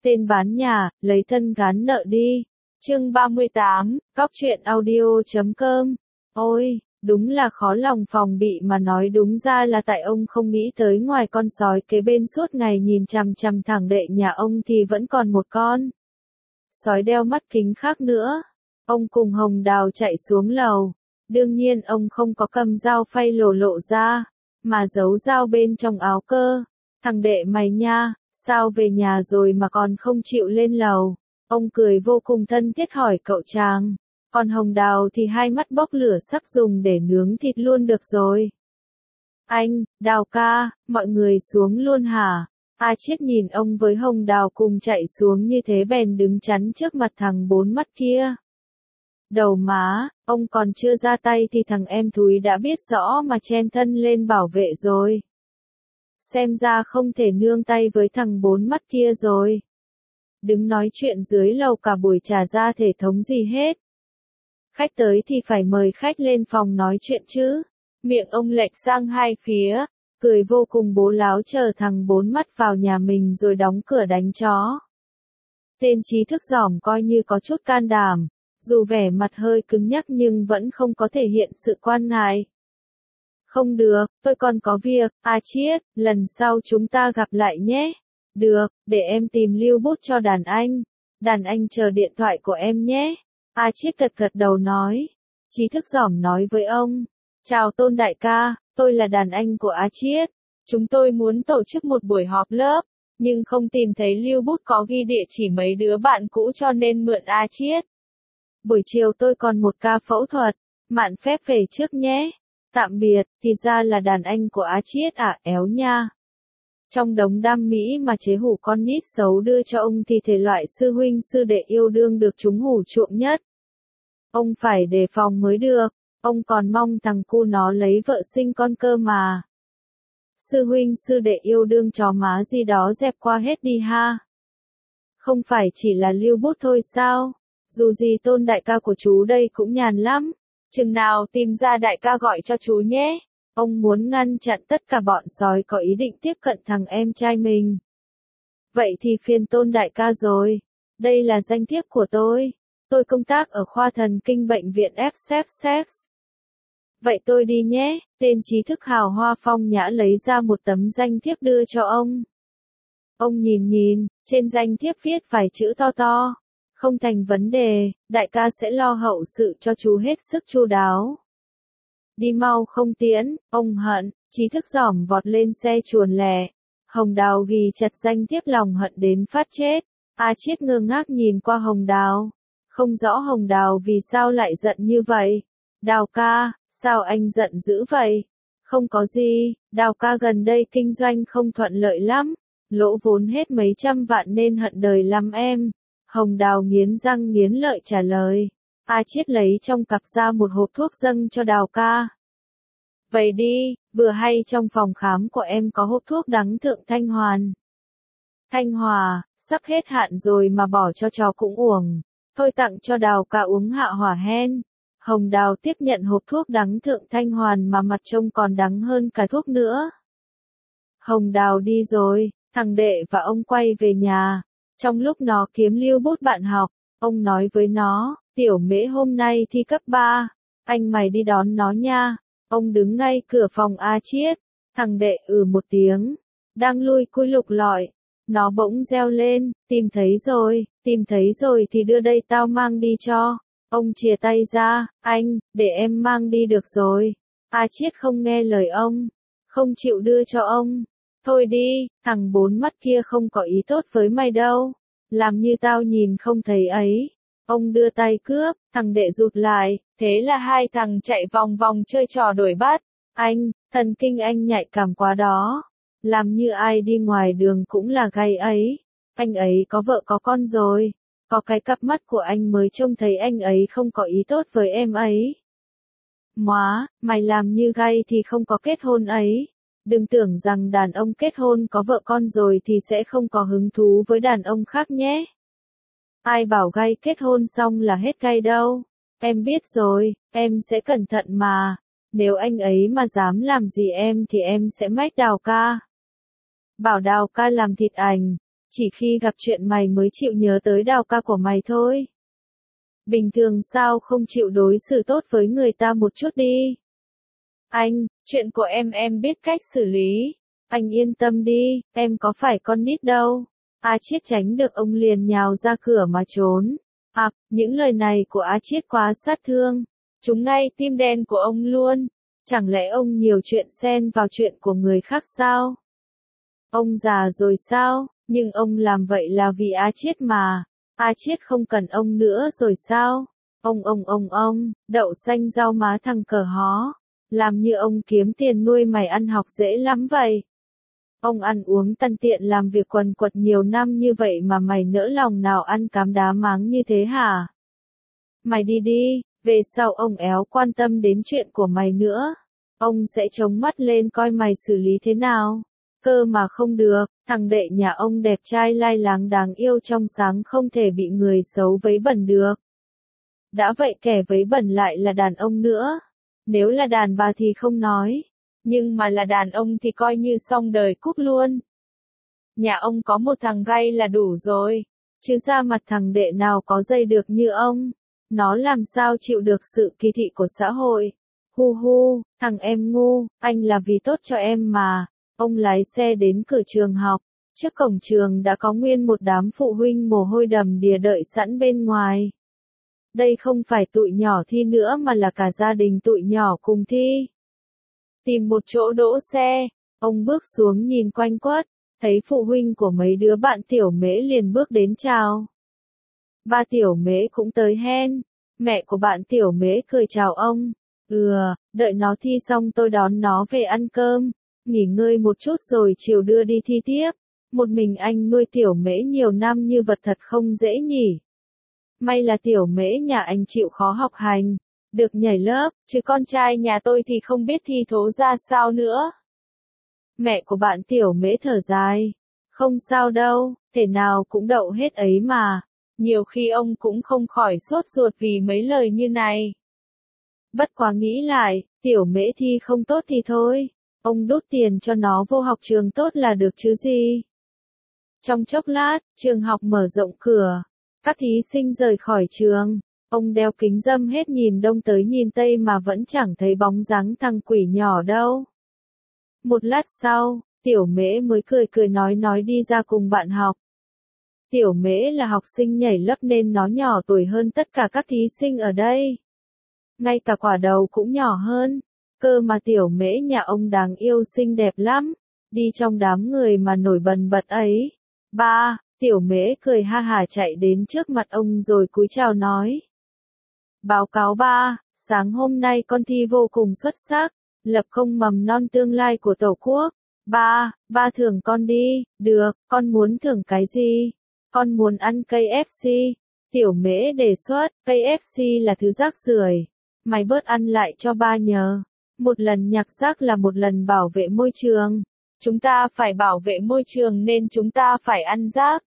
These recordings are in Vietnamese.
Tên bán nhà, lấy thân gán nợ đi. Chương 38, Cóc truyện audio.com. Ôi, đúng là khó lòng phòng bị mà nói đúng ra là tại ông không nghĩ tới ngoài con sói kế bên suốt ngày nhìn chằm chằm thằng đệ nhà ông thì vẫn còn một con sói đeo mắt kính khác nữa. Ông cùng Hồng Đào chạy xuống lầu. Đương nhiên ông không có cầm dao phay lộ ra, mà giấu dao bên trong áo cơ. Thằng đệ mày nha, sao về nhà rồi mà còn không chịu lên lầu? Ông cười vô cùng thân thiết hỏi cậu chàng. Còn Hồng Đào thì hai mắt bốc lửa sắc dùng để nướng thịt luôn được rồi. Anh, Đào ca, mọi người xuống luôn hả? A Chiết nhìn ông với Hồng Đào cùng chạy xuống như thế bèn đứng chắn trước mặt thằng bốn mắt kia. Đầu má, ông còn chưa ra tay thì thằng em thúi đã biết rõ mà chen thân lên bảo vệ rồi. Xem ra không thể nương tay với thằng bốn mắt kia rồi. Đứng nói chuyện dưới lầu cả buổi chả ra thể thống gì hết. Khách tới thì phải mời khách lên phòng nói chuyện chứ. Miệng ông lệch sang hai phía, cười vô cùng bố láo chờ thằng bốn mắt vào nhà mình rồi đóng cửa đánh chó. Tên trí thức giỏm coi như có chút can đảm, dù vẻ mặt hơi cứng nhắc nhưng vẫn không có thể hiện sự quan ngại. Không được, tôi còn có việc, A Chiết, lần sau chúng ta gặp lại nhé. Được, để em tìm lưu bút cho đàn anh chờ điện thoại của em nhé. A Chiết gật đầu nói. Trí thức giỏm nói với ông. Chào Tôn đại ca, tôi là đàn anh của A Chiết. Chúng tôi muốn tổ chức một buổi họp lớp, nhưng không tìm thấy lưu bút có ghi địa chỉ mấy đứa bạn cũ cho nên mượn A Chiết. Buổi chiều tôi còn một ca phẫu thuật, mạn phép về trước nhé. Tạm biệt, thì ra là đàn anh của Á Chiết à, éo nha. Trong đống đam mỹ mà chế hủ con nít xấu đưa cho ông thì thể loại sư huynh sư đệ yêu đương được chúng hủ chuộng nhất. Ông phải đề phòng mới được, ông còn mong thằng cu nó lấy vợ sinh con cơ mà. Sư huynh sư đệ yêu đương chó má gì đó dẹp qua hết đi ha. Không phải chỉ là lưu bút thôi sao? Dù gì Tôn đại ca của chú đây cũng nhàn lắm. Chừng nào tìm ra đại ca gọi cho chú nhé. Ông muốn ngăn chặn tất cả bọn sói có ý định tiếp cận thằng em trai mình. Vậy thì phiền Tôn đại ca rồi. Đây là danh thiếp của tôi. Tôi công tác ở khoa thần kinh bệnh viện FSS. Vậy tôi đi nhé. Tên trí thức hào hoa phong nhã lấy ra một tấm danh thiếp đưa cho ông. Ông nhìn, trên danh thiếp viết vài chữ to. Không thành vấn đề, đại ca sẽ lo hậu sự cho chú hết sức chu đáo. Đi mau không tiễn, ông hận, trí thức giỏm vọt lên xe chuồn lẻ. Hồng Đào ghi chặt danh thiếp lòng hận đến phát chết. A Chiết ngơ ngác nhìn qua Hồng Đào. Không rõ Hồng Đào vì sao lại giận như vậy. Đào ca, sao anh giận dữ vậy? Không có gì, Đào ca gần đây kinh doanh không thuận lợi lắm. Lỗ vốn hết mấy trăm vạn nên hận đời lắm em. Hồng Đào nghiến răng nghiến lợi trả lời. A Chiết lấy trong cặp ra một hộp thuốc dâng cho Đào ca. Vậy đi, vừa hay trong phòng khám của em có hộp thuốc đắng thượng Thanh Hoàn. Thanh Hòa, sắp hết hạn rồi mà bỏ cho chó cũng uổng. Thôi tặng cho Đào ca uống hạ hỏa hen. Hồng Đào tiếp nhận hộp thuốc đắng thượng Thanh Hoàn mà mặt trông còn đắng hơn cả thuốc nữa. Hồng Đào đi rồi, thằng đệ và ông quay về nhà. Trong lúc nó kiếm lưu bút bạn học, ông nói với nó, tiểu mễ hôm nay thi cấp 3, anh mày đi đón nó nha. Ông đứng ngay cửa phòng A Chiết, thằng đệ một tiếng, đang lui cui lục lọi, nó bỗng reo lên, tìm thấy rồi thì đưa đây tao mang đi cho. Ông chìa tay ra, anh, để em mang đi được rồi. A Chiết không nghe lời ông, không chịu đưa cho ông. Thôi đi, thằng bốn mắt kia không có ý tốt với mày đâu. Làm như tao nhìn không thấy ấy. Ông đưa tay cướp, thằng đệ rụt lại, thế là hai thằng chạy vòng vòng chơi trò đuổi bắt. Anh, thần kinh anh nhạy cảm quá đó. Làm như ai đi ngoài đường cũng là gay ấy. Anh ấy có vợ có con rồi. Có cái cặp mắt của anh mới trông thấy anh ấy không có ý tốt với em ấy. Móa, mày làm như gay thì không có kết hôn ấy. Đừng tưởng rằng đàn ông kết hôn có vợ con rồi thì sẽ không có hứng thú với đàn ông khác nhé. Ai bảo gay kết hôn xong là hết gay đâu. Em biết rồi, em sẽ cẩn thận mà. Nếu anh ấy mà dám làm gì em thì em sẽ mách Đào ca. Bảo Đào ca làm thịt ảnh. chỉ khi gặp chuyện mày mới chịu nhớ tới Đào ca của mày thôi. Bình thường sao không chịu đối xử tốt với người ta một chút đi. Anh, chuyện của em biết cách xử lý. Anh yên tâm đi, em có phải con nít đâu. A Chiết tránh được ông liền nhào ra cửa mà trốn. À, những lời này của A Chiết quá sát thương. Trúng ngay tim đen của ông luôn. Chẳng lẽ ông nhiều chuyện xen vào chuyện của người khác sao? Ông già rồi sao? Nhưng ông làm vậy là vì A Chiết mà. A Chiết không cần ông nữa rồi sao? Ông, đậu xanh rau má thằng cờ hó. Làm như ông kiếm tiền nuôi mày ăn học dễ lắm vậy. Ông ăn uống tằn tiện làm việc quần quật nhiều năm như vậy mà mày nỡ lòng nào ăn cám đá máng như thế hả? Mày đi đi, về sau ông éo quan tâm đến chuyện của mày nữa. Ông sẽ chống mắt lên coi mày xử lý thế nào. Cơ mà không được, thằng đệ nhà ông đẹp trai lai láng đáng yêu trong sáng không thể bị người xấu vấy bẩn được. Đã vậy kẻ vấy bẩn lại là đàn ông nữa. Nếu là đàn bà thì không nói. Nhưng mà là đàn ông thì coi như xong đời cúp luôn. Nhà ông có một thằng gay là đủ rồi. Chứ ra mặt thằng đệ nào có dây được như ông. Nó làm sao chịu được sự kỳ thị của xã hội. Hu hu, thằng em ngu, anh là vì tốt cho em mà. Ông lái xe đến cửa trường học. Trước cổng trường đã có nguyên một đám phụ huynh mồ hôi đầm đìa đợi sẵn bên ngoài. Đây không phải tụi nhỏ thi nữa mà là cả gia đình tụi nhỏ cùng thi. Tìm một chỗ đỗ xe, ông bước xuống nhìn quanh quất, thấy phụ huynh của mấy đứa bạn Tiểu Mễ liền bước đến chào. Ba Tiểu Mễ cũng tới hen, mẹ của bạn Tiểu Mễ cười chào ông. Đợi nó thi xong tôi đón nó về ăn cơm, nghỉ ngơi một chút rồi chiều đưa đi thi tiếp. Một mình anh nuôi Tiểu Mễ nhiều năm như vật thật không dễ nhỉ. May là Tiểu Mễ nhà anh chịu khó học hành, được nhảy lớp, chứ con trai nhà tôi thì không biết thi thố ra sao nữa. Mẹ của bạn Tiểu Mễ thở dài. Không sao đâu, thể nào cũng đậu hết ấy mà. Nhiều khi ông cũng không khỏi sốt ruột vì mấy lời như này. Bất quá nghĩ lại, Tiểu Mễ thi không tốt thì thôi. Ông đút tiền cho nó vô học trường tốt là được chứ gì. Trong chốc lát, trường học mở rộng cửa. Các thí sinh rời khỏi trường. Ông đeo kính râm hết nhìn đông tới nhìn tây mà vẫn chẳng thấy bóng dáng thằng quỷ nhỏ đâu. Một lát sau, Tiểu Mễ mới cười cười nói đi ra cùng bạn học. Tiểu Mễ là học sinh nhảy lớp nên nó nhỏ tuổi hơn tất cả các thí sinh ở đây. Ngay cả quả đầu cũng nhỏ hơn. Cơ mà Tiểu Mễ nhà ông đáng yêu xinh đẹp lắm. Đi trong đám người mà nổi bần bật ấy. Ba, Tiểu Mễ cười ha hả chạy đến trước mặt ông rồi cúi chào nói. Báo cáo ba, sáng hôm nay con thi vô cùng xuất sắc, lập công mầm non tương lai của Tổ quốc. Ba thưởng con đi, được, con muốn thưởng cái gì? Con muốn ăn cây KFC. Tiểu Mễ đề xuất, cây KFC là thứ rác rưởi. Mày bớt ăn lại cho ba nhờ. Một lần nhặt rác là một lần bảo vệ môi trường. Chúng ta phải bảo vệ môi trường nên chúng ta phải ăn rác.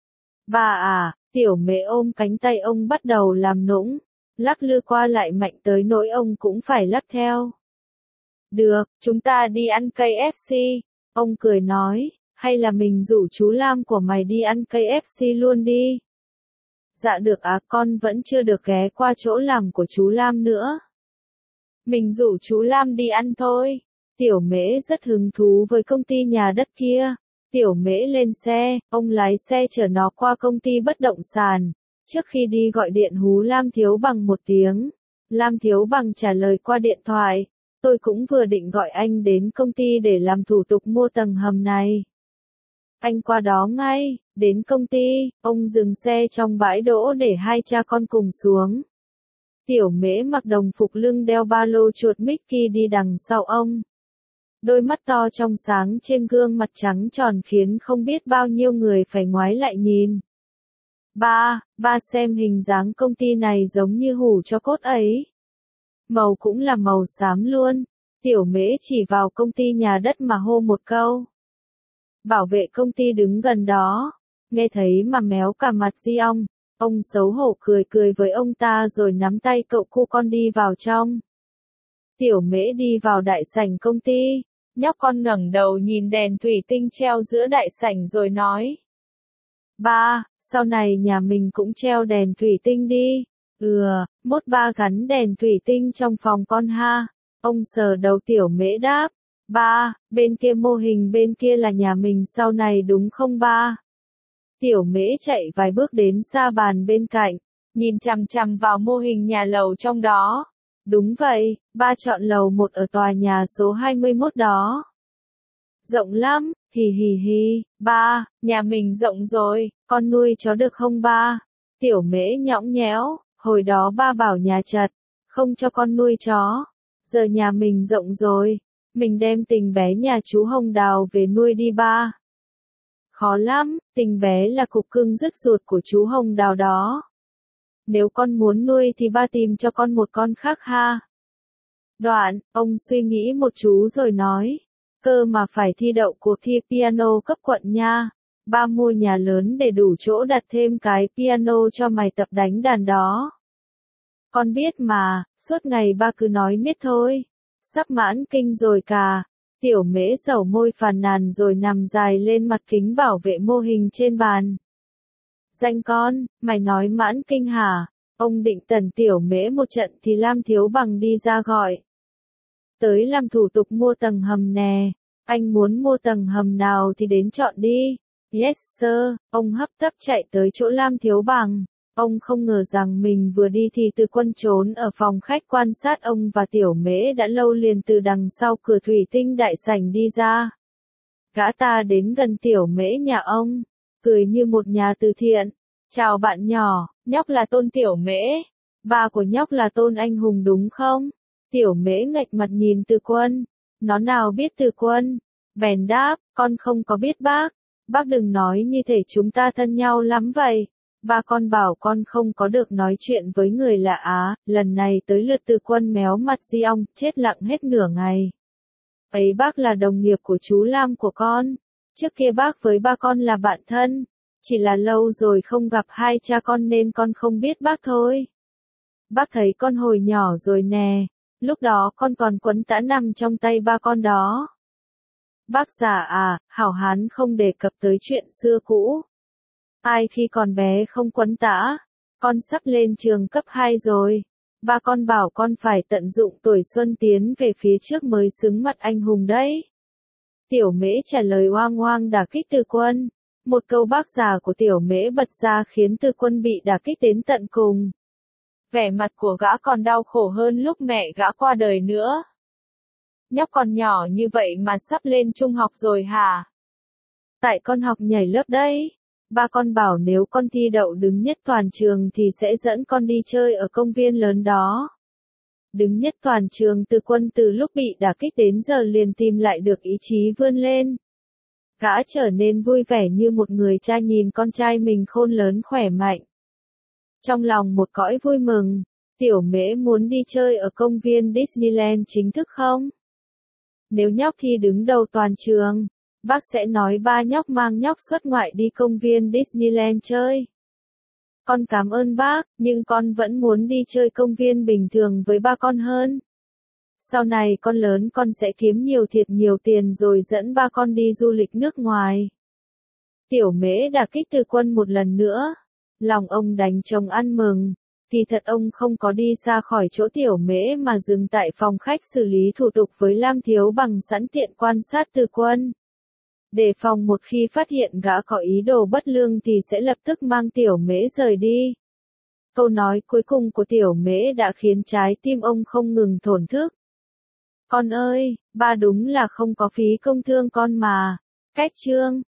Ba à, Tiểu Mễ ôm cánh tay ông bắt đầu làm nũng. Lắc lư qua lại mạnh tới nỗi ông cũng phải lắc theo. Được, chúng ta đi ăn cây KFC. Ông cười nói, hay là mình rủ chú Lam của mày đi ăn cây KFC luôn đi. Dạ được con vẫn chưa được ghé qua chỗ làm của chú Lam nữa. Mình rủ chú Lam đi ăn thôi. Tiểu Mễ rất hứng thú với công ty nhà đất kia. Tiểu Mễ lên xe, ông lái xe chở nó qua công ty bất động sản. Trước khi đi gọi điện hú Lam Thiếu Bằng một tiếng. Lam Thiếu Bằng trả lời qua điện thoại. Tôi cũng vừa định gọi anh đến công ty để làm thủ tục mua tầng hầm này. Anh qua đó ngay, đến công ty, ông dừng xe trong bãi đỗ để hai cha con cùng xuống. Tiểu Mễ mặc đồng phục lưng đeo ba lô chuột Mickey đi đằng sau ông. Đôi mắt to trong sáng trên gương mặt trắng tròn khiến không biết bao nhiêu người phải ngoái lại nhìn. Ba xem hình dáng công ty này giống như hủ cho cốt ấy. Màu cũng là màu xám luôn. Tiểu Mễ chỉ vào công ty nhà đất mà hô một câu. Bảo vệ công ty đứng gần đó. Nghe thấy mà méo cả mặt di ong. Ông xấu hổ cười với ông ta rồi nắm tay cậu cu con đi vào trong. Tiểu Mễ đi vào đại sảnh công ty. Nhóc con ngẩng đầu nhìn đèn thủy tinh treo giữa đại sảnh rồi nói. Ba, sau này nhà mình cũng treo đèn thủy tinh đi. Mốt ba gắn đèn thủy tinh trong phòng con ha. Ông sờ đầu Tiểu Mễ đáp. Ba, bên kia mô hình bên kia là nhà mình sau này đúng không ba? Tiểu Mễ chạy vài bước đến xa bàn bên cạnh, nhìn chằm chằm vào mô hình nhà lầu trong đó. Đúng vậy, ba chọn lầu 1 ở tòa nhà số 21 đó. Rộng lắm, hì hì hì, ba, nhà mình rộng rồi, con nuôi chó được không ba? Tiểu Mễ nhõng nhẽo, hồi đó ba bảo nhà chật, không cho con nuôi chó. Giờ nhà mình rộng rồi, mình đem Tình bé nhà chú Hồng Đào về nuôi đi ba. Khó lắm, Tình bé là cục cưng rứt ruột của chú Hồng Đào đó. Nếu con muốn nuôi thì ba tìm cho con một con khác ha. Đoạn, ông suy nghĩ một chú rồi nói. Cơ mà phải thi đậu cuộc thi piano cấp quận nha. Ba mua nhà lớn để đủ chỗ đặt thêm cái piano cho mày tập đánh đàn đó. Con biết mà, suốt ngày ba cứ nói miết thôi. Sắp mãn kinh rồi cả. Tiểu Mễ sầu môi phàn nàn rồi nằm dài lên mặt kính bảo vệ mô hình trên bàn. Danh con, mày nói mãn kinh hả? Ông định tẩn Tiểu Mễ một trận thì Lam Thiếu Bằng đi ra gọi. Tới làm thủ tục mua tầng hầm nè. Anh muốn mua tầng hầm nào thì đến chọn đi. Yes sir, ông hấp tấp chạy tới chỗ Lam Thiếu Bằng. Ông không ngờ rằng mình vừa đi thì Từ Quân trốn ở phòng khách quan sát ông và Tiểu Mễ đã lâu liền từ đằng sau cửa thủy tinh đại sảnh đi ra. Gã ta đến gần Tiểu Mễ nhà ông, cười như một nhà từ thiện. Chào bạn nhỏ, nhóc là Tôn Tiểu Mễ. Ba của nhóc là Tôn Anh Hùng đúng không? Tiểu Mễ nghệch mặt nhìn Từ Quân. Nó nào biết Từ Quân. Bèn đáp, con không có biết bác. Bác đừng nói như thể chúng ta thân nhau lắm vậy. Ba con bảo con không có được nói chuyện với người lạ á. Lần này tới lượt Từ Quân méo mặt di ong, chết lặng hết nửa ngày. Ấy bác là đồng nghiệp của chú Lam của con. Trước kia bác với ba con là bạn thân. Chỉ là lâu rồi không gặp hai cha con nên con không biết bác thôi. Bác thấy con hồi nhỏ rồi nè. Lúc đó con còn quấn tã nằm trong tay ba con đó. Bác già à, hảo hán không đề cập tới chuyện xưa cũ. Ai khi còn bé không quấn tã. Con sắp lên trường cấp 2 rồi. Ba con bảo con phải tận dụng tuổi xuân tiến về phía trước mới xứng mặt anh hùng đấy. Tiểu Mễ trả lời oang oang đả kích Từ Quân. Một câu bác già của Tiểu Mễ bật ra khiến Từ Quân bị đả kích đến tận cùng. Vẻ mặt của gã còn đau khổ hơn lúc mẹ gã qua đời nữa. Nhóc còn nhỏ như vậy mà sắp lên trung học rồi hả? Tại con học nhảy lớp đấy. Ba con bảo nếu con thi đậu đứng nhất toàn trường thì sẽ dẫn con đi chơi ở công viên lớn đó. Đứng nhất toàn trường. Từ Quân từ lúc bị đả kích đến giờ liền tìm lại được ý chí vươn lên. Gã trở nên vui vẻ như một người cha nhìn con trai mình khôn lớn khỏe mạnh. Trong lòng một cõi vui mừng, Tiểu Mễ muốn đi chơi ở công viên Disneyland chính thức không? Nếu nhóc thi đứng đầu toàn trường, bác sẽ nói ba nhóc mang nhóc xuất ngoại đi công viên Disneyland chơi. Con cảm ơn bác, nhưng con vẫn muốn đi chơi công viên bình thường với ba con hơn. Sau này con lớn con sẽ kiếm nhiều tiền rồi dẫn ba con đi du lịch nước ngoài. Tiểu Mễ đả kích Từ Quân một lần nữa. Lòng ông đánh trống ăn mừng. Thì thật ông không có đi ra khỏi chỗ Tiểu Mễ mà dừng tại phòng khách xử lý thủ tục với Lam Thiếu Bằng sẵn tiện quan sát Từ Quân. Đề phòng một khi phát hiện gã có ý đồ bất lương thì sẽ lập tức mang Tiểu Mễ rời đi. Câu nói cuối cùng của Tiểu Mễ đã khiến trái tim ông không ngừng thổn thức. Con ơi, ba đúng là không có phí công thương con mà. Cách chương